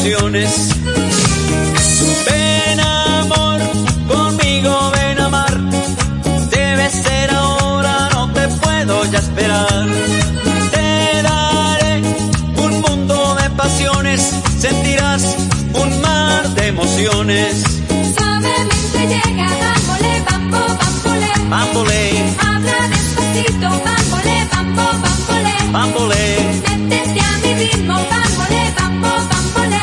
emociones. Ven amor, conmigo ven a amar. Debe ser ahora, no te puedo ya esperar. Te daré un mundo de pasiones, sentirás un mar de emociones. Suavemente llega, bámbole, bambo, bámbole. Bámbole, Habla despacito, bámbole, bambo, bámbole. bámbole. Métete a mi ritmo, bámbole, bambo, bámbole.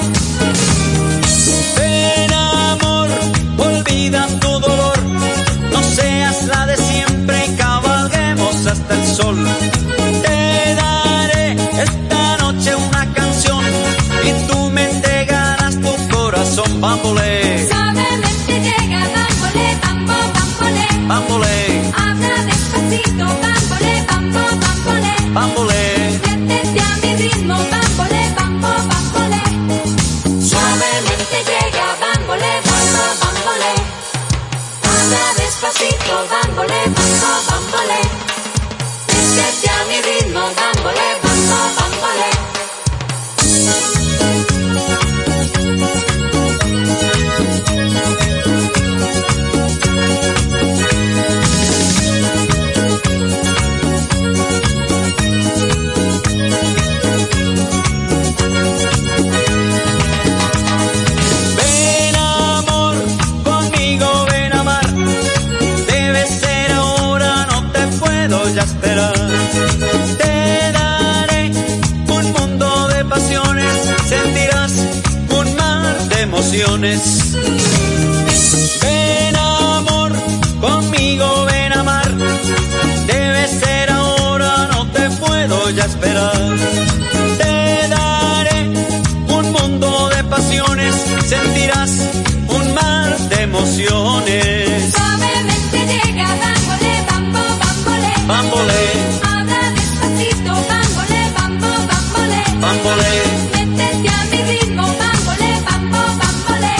Ven amor, olvida tu dolor, no seas la de siempre y cabalguemos hasta el sol. Te daré esta noche una canción y tú me entregarás tu corazón. Bámbole, Suavemente llega, bámbole, bambo, bámbole. bámbole, Habla despacito, bámbole, bambo, bámbole. bámbole. Métete a mi ritmo, bámbole, bambo, bámbole. Suavemente llega, bámbole, bambo, bámbole. Habla despacito, bámbole, bambo, bámbole. Métete a mi ritmo, bámbole, bambo, bámbole. Ven amor, conmigo ven a amar. Debe ser ahora, no te puedo ya esperar. Te daré un mundo de pasiones, sentirás un mar de emociones. Ven amor, conmigo ven a amar. Debe ser ahora, no te puedo ya esperar. Te daré un mundo de pasiones, sentirás un mar de emociones. Suavemente llega, bámbole, bambo, bámbole. Bámbole, Habla despacito, bámbole, bambo, bámbole. bámbole, Métete a mi ritmo, bámbole, bambo, bámbole.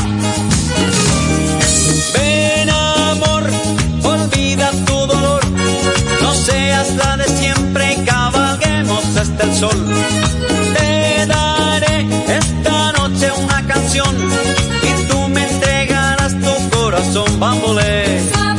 ven amor, olvida tu dolor, no seas la de siempre y cabalguemos hasta el sol. Te daré esta noche una canción y tú me entregarás tu corazón. Bámbole,